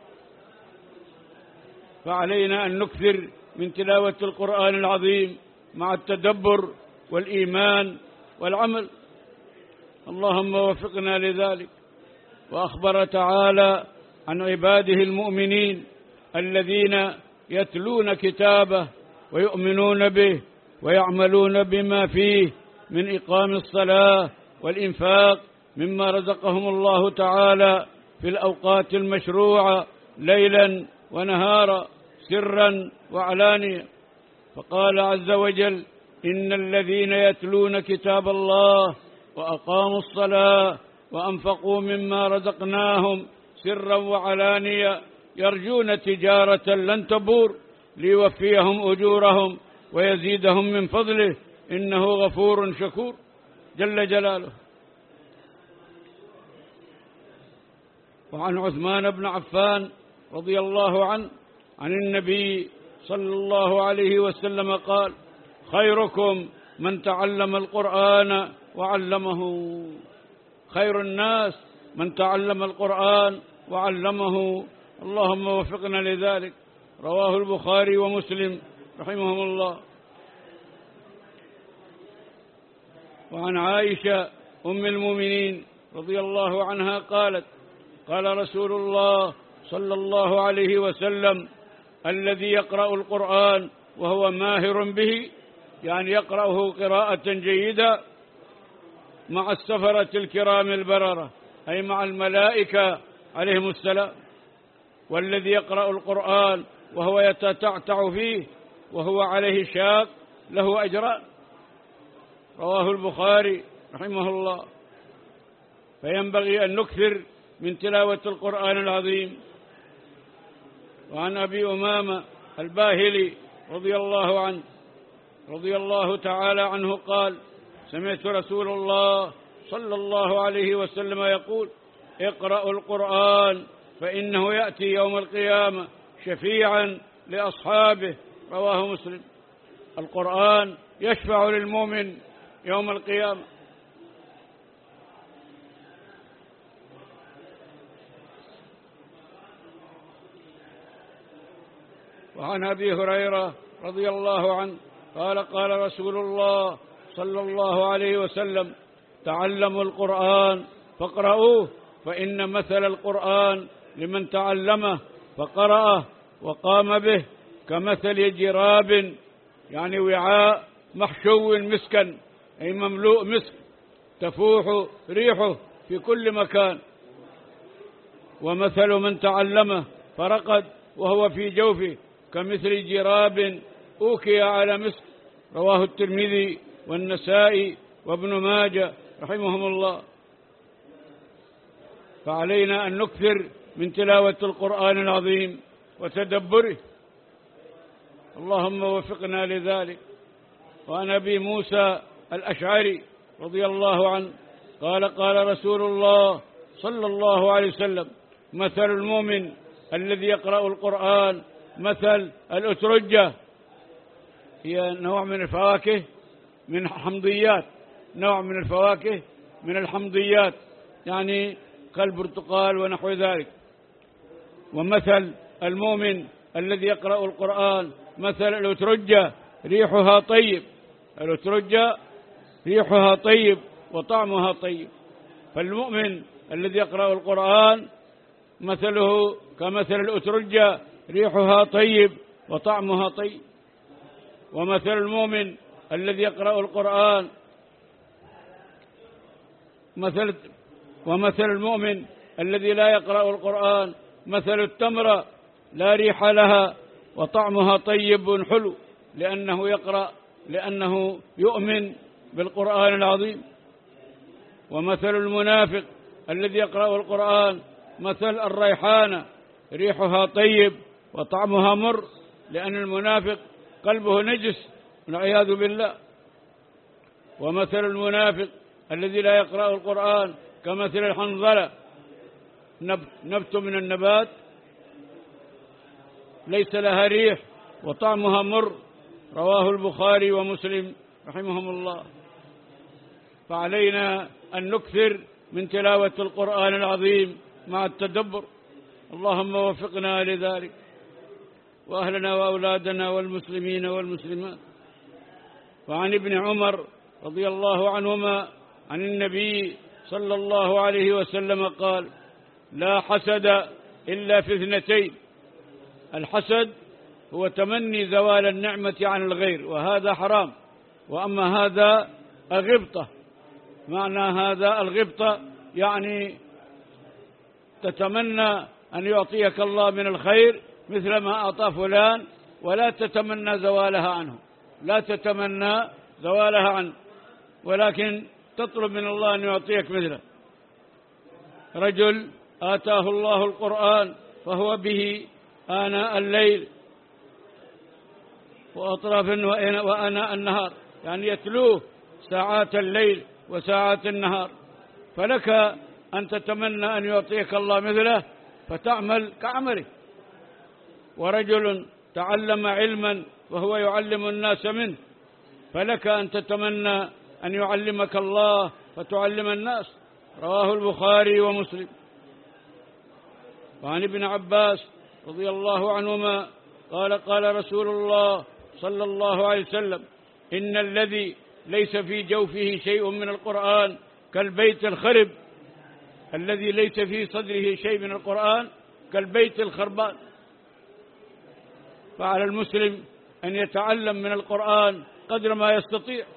فعلينا أن نكثر من تلاوة القرآن العظيم مع التدبر والإيمان والعمل. اللهم وفقنا لذلك. وأخبر تعالى عن عباده المؤمنين الذين يتلون كتابه ويؤمنون به ويعملون بما فيه من إقام الصلاة والإنفاق مما رزقهم الله تعالى في الأوقات المشروعة ليلا ونهارا سرا وعلانية. فقال عز وجل: إن الذين يتلون كتاب الله وأقاموا الصلاة وأنفقوا مما رزقناهم سرا وعلانية يرجون تجارة لن تبور ليوفيهم أجورهم ويزيدهم من فضله إنه غفور شكور جل جلاله. وعن عثمان بن عفان رضي الله عنه عن النبي صلى الله عليه وسلم قال: خيركم من تعلم القرآن وعلمه. خير الناس من تعلم القرآن وعلمه. اللهم وفقنا لذلك. رواه البخاري ومسلم رحمهم الله. وعن عائشة أم المؤمنين رضي الله عنها قالت: قال رسول الله صلى الله عليه وسلم: الذي يقرأ القرآن وهو ماهر به، يعني يقرأه قراءة جيدة، مع السفرة الكرام البررة، أي مع الملائكة عليهم السلام. والذي يقرأ القرآن وهو يتتعتع فيه وهو عليه شاق له أجران. رواه البخاري رحمه الله. فينبغي أن نكثر من تلاوة القرآن العظيم. وعن أبي أمامة الباهلي رضي الله عنه رضي الله تعالى عنه قال: سمعت رسول الله صلى الله عليه وسلم يقول: اقرأوا القرآن فإنه يأتي يوم القيامة شفيعا لأصحابه. رواه مسلم. القرآن يشفع للمؤمن يوم القيامة. وعن أبي هريرة رضي الله عنه قال: قال رسول الله صلى الله عليه وسلم: تعلموا القرآن فاقرؤوه، فإن مثل القرآن لمن تعلمه فقرأه وقام به كمثل جراب، يعني وعاء محشو مسكا، أي مملوء مسك تفوح ريحه في كل مكان. ومثل من تعلمه فرقد وهو في جوفه كمثل جراب أوكي على مسك. رواه الترمذي والنسائي وابن ماجه رحمهم الله. فعلينا أن نكثر من تلاوة القرآن العظيم وتدبره. اللهم وفقنا لذلك. وعن أبي موسى الأشعري رضي الله عنه قال: قال رسول الله صلى الله عليه وسلم: مثل المؤمن الذي يقرأ القرآن مثل الأترجة، هي نوع من الفواكه من حمضيات، نوع من الفواكه من الحمضيات، يعني كالبرتقال ونحو ذلك. ومثل المؤمن الذي يقرأ القرآن مثل الأترجة ريحها طيب، الأترجة ريحها طيب وطعمها طيب. فالمؤمن الذي يقرأ القرآن مثله كمثل الأترجة ريحها طيب وطعمها طيب. ومثل المؤمن الذي يقرأ القرآن مثل ومثل المؤمن الذي لا يقرأ القرآن مثل التمرة لا ريح لها وطعمها طيب حلو، لأنه يقرأ لأنه يؤمن بالقرآن العظيم. ومثل المنافق الذي يقرأ القرآن مثل الريحانة ريحها طيب وطعمها مر، لأن المنافق قلبه نجس والعياذ بالله. ومثل المنافق الذي لا يقرأ القرآن كمثل الحنظلة، نبت من النبات ليس لها ريح وطعمها مر، رواه البخاري ومسلم رحمهم الله. فعلينا أن نكثر من تلاوة القرآن العظيم مع التدبر، اللهم وفقنا لذلك، وأهلنا وأولادنا والمسلمين والمسلمات. وعن ابن عمر رضي الله عنهما عن النبي صلى الله عليه وسلم قال: لا حسد إلا في اثنتين، الحسد هو تمني زوال النعمة عن الغير، وهذا حرام. وأما هذا الغبطة، معنى هذا الغبطة يعني تتمنى أن يعطيك الله من الخير مثل ما أعطى فلان، ولا تتمنى زوالها عنه، لا تتمنى زوالها عنه، ولكن تطلب من الله أن يعطيك مثله. رجل آتاه الله القرآن فهو به آناء الليل وأطراف وآناء النهار، يعني يتلوه ساعات الليل وساعات النهار، فلك أن تتمنى أن يعطيك الله مثله فتعمل كعمله. ورجل تعلم علما وهو يعلم الناس منه، فلك أن تتمنى أن يعلمك الله فتعلم الناس، رواه البخاري ومسلم. وعن ابن عباس رضي الله عنهما قال: قال رسول الله صلى الله عليه وسلم: إن الذي ليس في جوفه شيء من القرآن كالبيت الخرب، الذي ليس في صدره شيء من القرآن كالبيت الخربان. فعلى المسلم أن يتعلم من القرآن قدر ما يستطيع.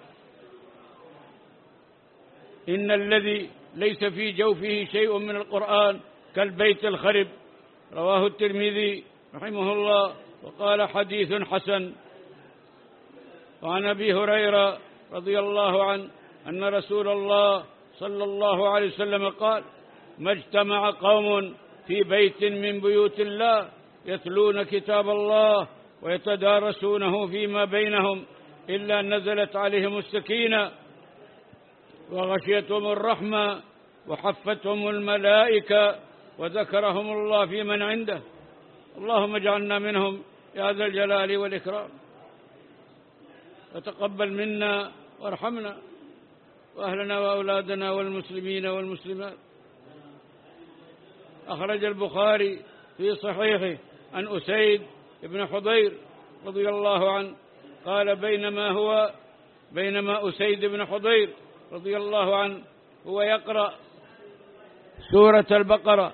إن الذي ليس في جوفه شيء من القرآن كالبيت الخرب، رواه الترمذي رحمه الله وقال: حديث حسن. وعن أبي هريرة رضي الله عنه أن رسول الله صلى الله عليه وسلم قال: ما اجتمع قوم في بيت من بيوت الله يتلون كتاب الله ويتدارسونه فيما بينهم إلا نزلت عليهم السكينة وغشيتهم الرحمة وحفتهم الملائكة وذكرهم الله في من عنده. اللهم اجعلنا منهم يا ذا الجلال والإكرام، وتقبل منا وارحمنا وأهلنا وأولادنا والمسلمين والمسلمات. أخرج البخاري في صحيحه عن أسيد بن حضير رضي الله عنه قال: بينما هو بينما أسيد بن حضير رضي الله عنه هو يقرأ سورة البقرة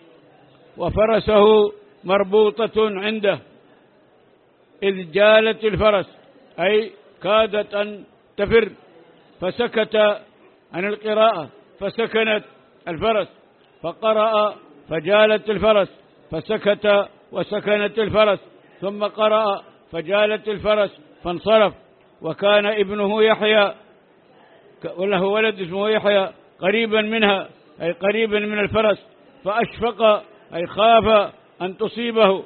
وفرسه مربوطة عنده إذ جالت الفرس، أي كادت أن تفر، فسكت عن القراءة فسكنت الفرس، فقرأ فجالت الفرس فسكت وسكنت الفرس، ثم قرأ فجالت الفرس فانصرف. وكان ابنه يحيى وله ولد اسمه يحيى قريبا منها، أي قريبا من الفرس، فأشفق أي خاف أن تصيبه،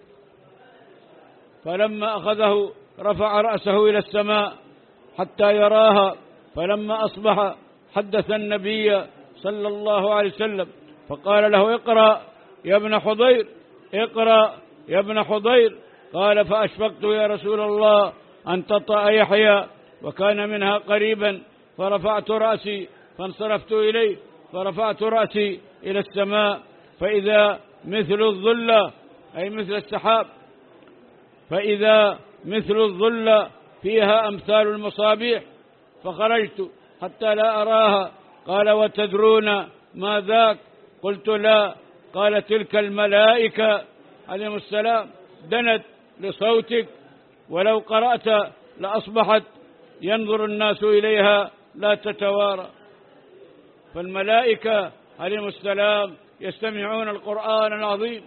فلما أخذه رفع رأسه إلى السماء حتى يراها، فلما أصبح حدث النبي صلى الله عليه وسلم فقال له: اقرأ يا ابن حضير، اقرأ يا ابن حضير. قال فأشفقت يا رسول الله أن تطأ يحيى، وكان منها قريبا، فرفعت رأسي فانصرفت إليه، فرفعت رأسي إلى السماء فإذا مثل الظل، أي مثل السحاب، فإذا مثل الظل فيها أمثال المصابيح، فخرجت حتى لا أراها. قال وتدرون ما ذاك؟ قلت لا. قال تلك الملائكة عليهم السلام دنت لصوتك، ولو قرأت لأصبحت ينظر الناس إليها لا تتوارى. فالملائكة عليهم السلام يستمعون القرآن العظيم.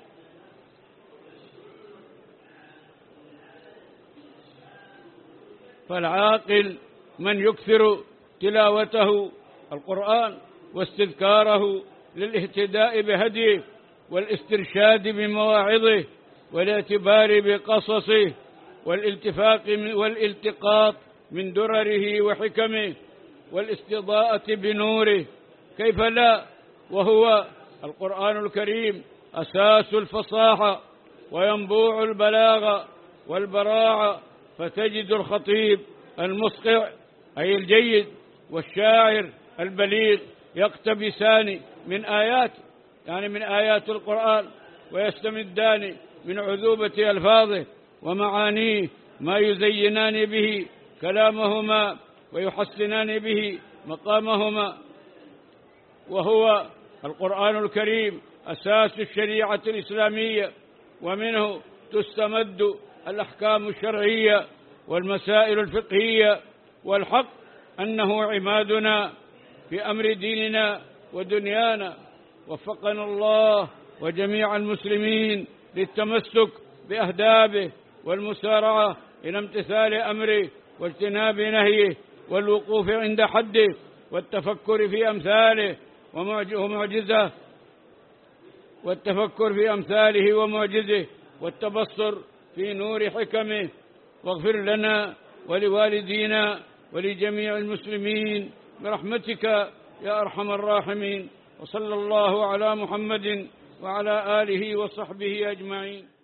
فالعاقل من يكثر تلاوته القرآن واستذكاره للاهتداء بهديه والاسترشاد بمواعظه والاعتبار بقصصه والالتفاق والالتقاط من درره وحكمه والاستضاءة بنوره. كيف لا وهو القرآن الكريم أساس الفصاحة وينبوع البلاغة والبراعة. فتجد الخطيب المصقع أي الجيد والشاعر البليغ يقتبسان من آيات يعني من آيات القرآن ويستمدان من عذوبة ألفاظه ومعانيه ما يزينان به كلامهما ويحسنان به مقامهما. وهو القرآن الكريم أساس الشريعة الإسلامية، ومنه تستمد الأحكام الشرعية والمسائل الفقهية. والحق أنه عمادنا في أمر ديننا ودنيانا. وفقنا الله وجميع المسلمين للتمسك بأهدابه والمسارعة إلى امتثال أمره واجتناب نهيه والوقوف عند حده والتفكر في أمثاله ومعجزه والتفكر في أمثاله ومعجزه والتبصر في نور حكمه. واغفر لنا ولوالدينا ولجميع المسلمين برحمتك يا أرحم الراحمين. وصلى الله على محمد وعلى آله وصحبه أجمعين.